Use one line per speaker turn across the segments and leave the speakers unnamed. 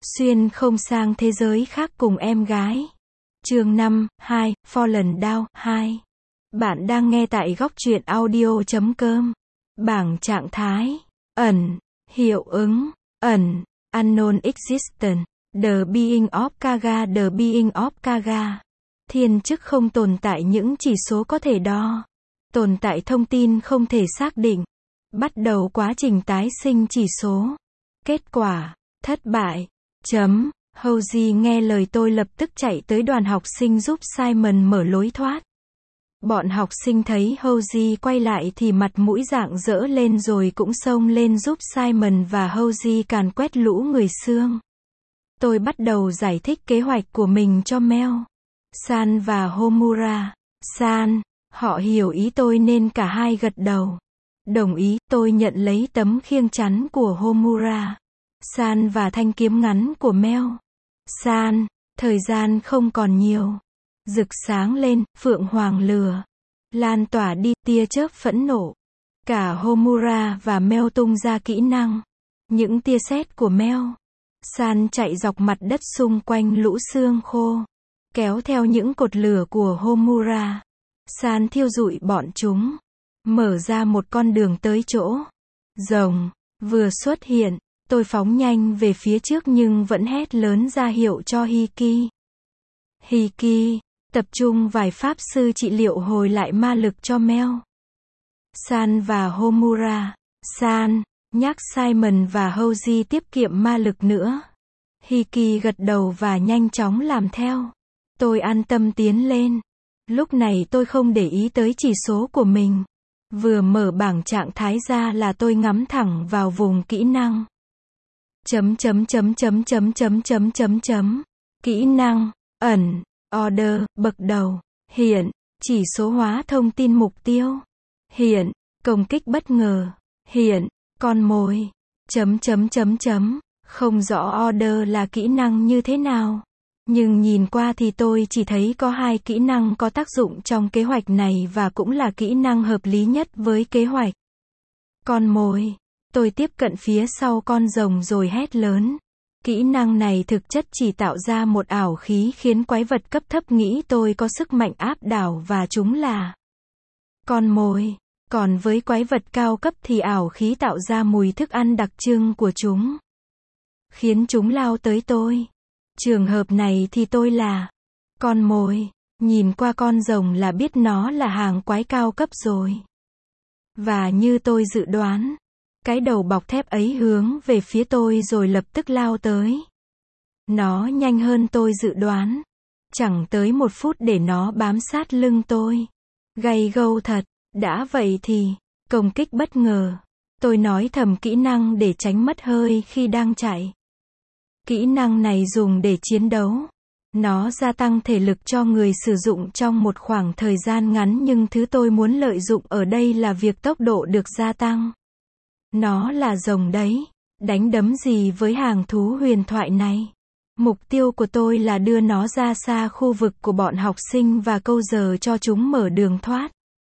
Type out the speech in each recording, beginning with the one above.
Xuyên không sang thế giới khác cùng em gái. Chương 5, 2, Fallen Down, 2. Bạn đang nghe tại góc truyện audio.com. Bảng trạng thái. Ẩn. Hiệu ứng. Ẩn. Unknown existence. The being of Kaga. The being of Kaga. Thiên chức không tồn tại những chỉ số có thể đo. Tồn tại thông tin không thể xác định. Bắt đầu quá trình tái sinh chỉ số. Kết quả. Thất bại. Houji nghe lời tôi lập tức chạy tới đoàn học sinh giúp Simon mở lối thoát. Bọn học sinh thấy Houji quay lại thì mặt mũi rạng rỡ lên rồi cũng xông lên giúp Simon và Houji càn quét lũ người xương. Tôi bắt đầu giải thích kế hoạch của mình cho Mel, San và Homura. San, họ hiểu ý tôi nên cả hai gật đầu. Đồng ý, tôi nhận lấy tấm khiêng chắn của Homura, San và thanh kiếm ngắn của Mel. San, thời gian không còn nhiều. Rực sáng lên, phượng hoàng lửa. Lan tỏa đi, tia chớp phẫn nộ. Cả Homura và Mel tung ra kỹ năng. Những tia sét của Mel. San chạy dọc mặt đất xung quanh lũ xương khô. Kéo theo những cột lửa của Homura. San thiêu rụi bọn chúng. Mở ra một con đường tới chỗ rồng vừa xuất hiện. Tôi phóng nhanh về phía trước nhưng vẫn hét lớn ra hiệu cho Hiki. Hiki, tập trung vài pháp sư trị liệu hồi lại ma lực cho Mel, San và Homura. San, nhắc Simon và Houji tiết kiệm ma lực nữa. Hiki gật đầu và nhanh chóng làm theo. Tôi an tâm tiến lên. Lúc này tôi không để ý tới chỉ số của mình. Vừa mở bảng trạng thái ra là tôi ngắm thẳng vào vùng kỹ năng. Kỹ năng, ẩn, order, bậc đầu, hiện, chỉ số hóa thông tin mục tiêu, hiện, công kích bất ngờ, hiện, con mồi, không rõ order là kỹ năng như thế nào. Nhưng nhìn qua thì tôi chỉ thấy có hai kỹ năng có tác dụng trong kế hoạch này và cũng là kỹ năng hợp lý nhất với kế hoạch. Con mồi. Tôi tiếp cận phía sau con rồng rồi hét lớn. Kỹ năng này thực chất chỉ tạo ra một ảo khí khiến quái vật cấp thấp nghĩ tôi có sức mạnh áp đảo và chúng là con mồi. Còn với quái vật cao cấp thì ảo khí tạo ra mùi thức ăn đặc trưng của chúng, khiến chúng lao tới tôi. Trường hợp này thì tôi là con mồi. Nhìn qua con rồng là biết nó là hàng quái cao cấp rồi. Và như tôi dự đoán, cái đầu bọc thép ấy hướng về phía tôi rồi lập tức lao tới. Nó nhanh hơn tôi dự đoán. Chẳng tới 1 phút để nó bám sát lưng tôi. Gay gâu thật. Đã vậy thì, công kích bất ngờ. Tôi nói thầm kỹ năng để tránh mất hơi khi đang chạy. Kỹ năng này dùng để chiến đấu. Nó gia tăng thể lực cho người sử dụng trong một khoảng thời gian ngắn nhưng thứ tôi muốn lợi dụng ở đây là việc tốc độ được gia tăng. Nó là rồng đấy. Đánh đấm gì với hàng thú huyền thoại này? Mục tiêu của tôi là đưa nó ra xa khu vực của bọn học sinh và câu giờ cho chúng mở đường thoát.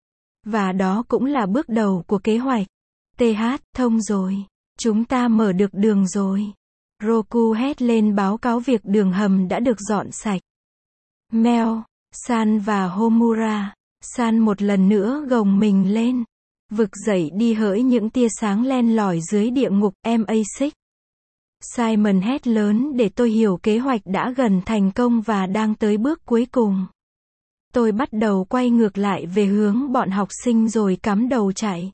Và đó cũng là bước đầu của kế hoạch. Thông rồi. Chúng ta mở được đường rồi. Roku hét lên báo cáo việc đường hầm đã được dọn sạch. Mel, San và Homura. San một lần nữa gồng mình lên. Vực dậy đi hỡi những tia sáng len lỏi dưới địa ngục MA6. Simon hét lớn để tôi hiểu kế hoạch đã gần thành công và đang tới bước cuối cùng. Tôi bắt đầu quay ngược lại về hướng bọn học sinh rồi cắm đầu chạy.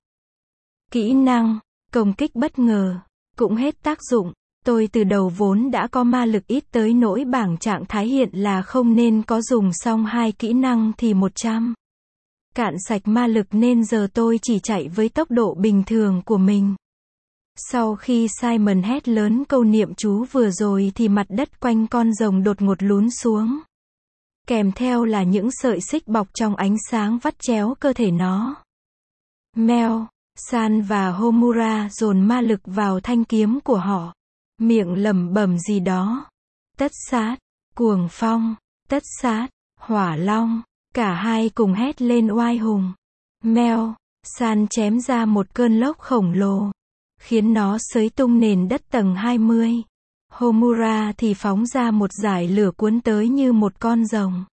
Kỹ năng, công kích bất ngờ, cũng hết tác dụng. Tôi từ đầu vốn đã có ma lực ít tới nỗi bảng trạng thái hiện là không nên có dùng xong 2 kỹ năng thì 100. Cạn sạch ma lực nên giờ tôi chỉ chạy với tốc độ bình thường của mình. Sau khi Simon hét lớn câu niệm chú vừa rồi thì mặt đất quanh con rồng đột ngột lún xuống. Kèm theo là những sợi xích bọc trong ánh sáng vắt chéo cơ thể nó. Mel, San và Homura dồn ma lực vào thanh kiếm của họ. Miệng lẩm bẩm gì đó. Tất sát, cuồng phong, tất sát, hỏa long. Cả hai cùng hét lên oai hùng. Mel, San chém ra một cơn lốc khổng lồ, khiến nó xới tung nền đất tầng 20. Homura thì phóng ra một dải lửa cuốn tới như một con rồng.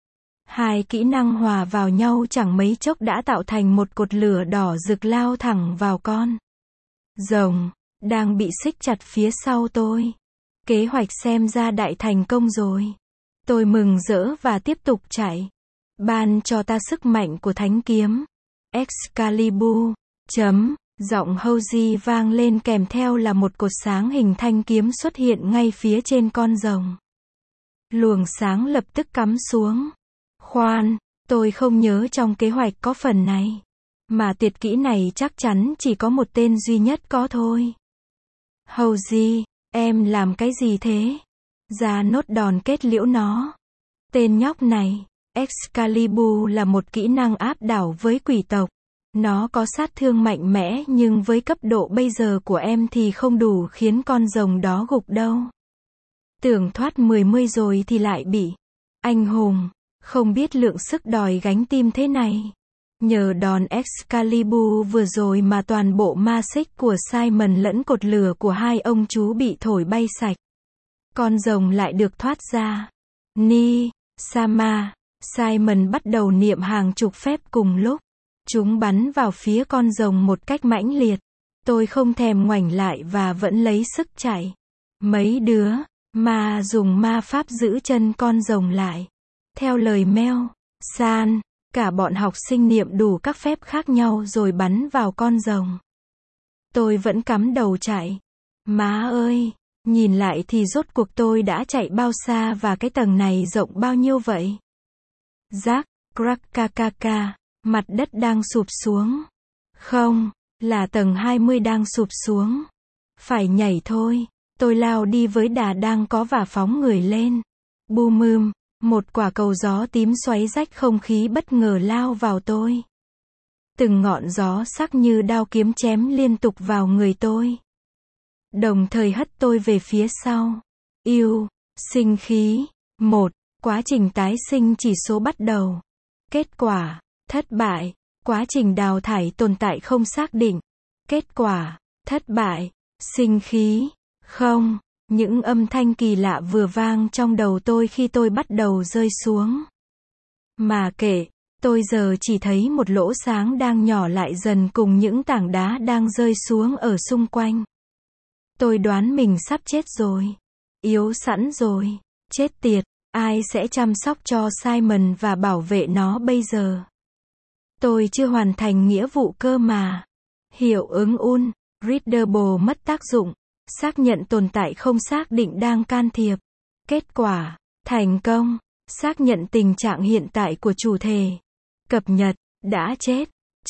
Hai kỹ năng hòa vào nhau chẳng mấy chốc đã tạo thành một cột lửa đỏ rực lao thẳng vào con rồng đang bị xích chặt phía sau tôi. Kế hoạch xem ra đại thành công rồi. Tôi mừng rỡ và tiếp tục chạy. Ban cho ta sức mạnh của thánh kiếm. Excalibur. Giọng Hoji vang lên kèm theo là một cột sáng hình thanh kiếm xuất hiện ngay phía trên con rồng. Luồng sáng lập tức cắm xuống. Khoan, tôi không nhớ trong kế hoạch có phần này. Mà tuyệt kỹ này chắc chắn chỉ có một tên duy nhất có thôi. Hoji, em làm cái gì thế? Ra nốt đòn kết liễu nó. Tên nhóc này. Excalibur là một kỹ năng áp đảo với quỷ tộc. Nó có sát thương mạnh mẽ nhưng với cấp độ bây giờ của em thì không đủ khiến con rồng đó gục đâu. Tưởng thoát 10 rồi thì lại bị anh hùng, không biết lượng sức đòi gánh tim thế này. Nhờ đòn Excalibur vừa rồi mà toàn bộ ma xích của Simon lẫn cột lửa của hai ông chú bị thổi bay sạch. Con rồng lại được thoát ra. Ni, Sama, Simon bắt đầu niệm hàng chục phép cùng lúc. Chúng bắn vào phía con rồng một cách mãnh liệt. Tôi không thèm ngoảnh lại và vẫn lấy sức chạy. Mấy đứa mà dùng ma pháp giữ chân con rồng lại. Theo lời Mel San, cả bọn học sinh niệm đủ các phép khác nhau rồi bắn vào con rồng. Tôi vẫn cắm đầu chạy. Má ơi, nhìn lại thì rốt cuộc tôi đã chạy bao xa và cái tầng này rộng bao nhiêu vậy? Rác, crack. Mặt đất đang sụp xuống. Không, là tầng 20 đang sụp xuống. Phải nhảy thôi. Tôi lao đi với đà đang có và phóng người lên. Boom, một quả cầu gió tím xoáy rách không khí bất ngờ lao vào tôi. Từng ngọn gió sắc như đao kiếm chém liên tục vào người tôi. Đồng thời hất tôi về phía sau. Sinh khí. 1. Quá trình tái sinh chỉ số bắt đầu. Kết quả. Thất bại. Quá trình đào thải tồn tại không xác định. Kết quả. Thất bại. Sinh khí. Không. Những âm thanh kỳ lạ vừa vang trong đầu tôi khi tôi bắt đầu rơi xuống. Mà kệ, tôi giờ chỉ thấy một lỗ sáng đang nhỏ lại dần cùng những tảng đá đang rơi xuống ở xung quanh. Tôi đoán mình sắp chết rồi. Yếu sẵn rồi. Chết tiệt, ai sẽ chăm sóc cho Simon và bảo vệ nó bây giờ? Tôi chưa hoàn thành nghĩa vụ cơ mà. Hiệu ứng Unreadable mất tác dụng. Xác nhận tồn tại không xác định đang can thiệp. Kết quả. Thành công. Xác nhận tình trạng hiện tại của chủ thể. Cập nhật. Đã chết.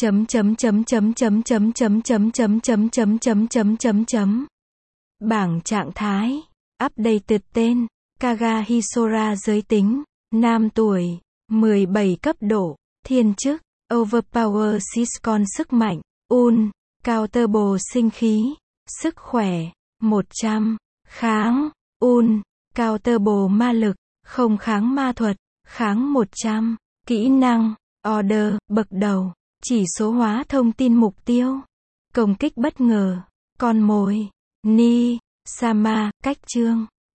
Bảng trạng thái. Updated tên. Kaga Hisora giới tính. Nam tuổi. 17 cấp độ. Thiên chức. Overpower Siscon sức mạnh. Countable sinh khí. Sức khỏe. 100. Kháng. Countable ma lực. Không kháng ma thuật. Kháng 100. Kỹ năng. Order. Bậc đầu. Chỉ số hóa thông tin mục tiêu. Công kích bất ngờ. Con mồi. Ni. Sama. Cách chương.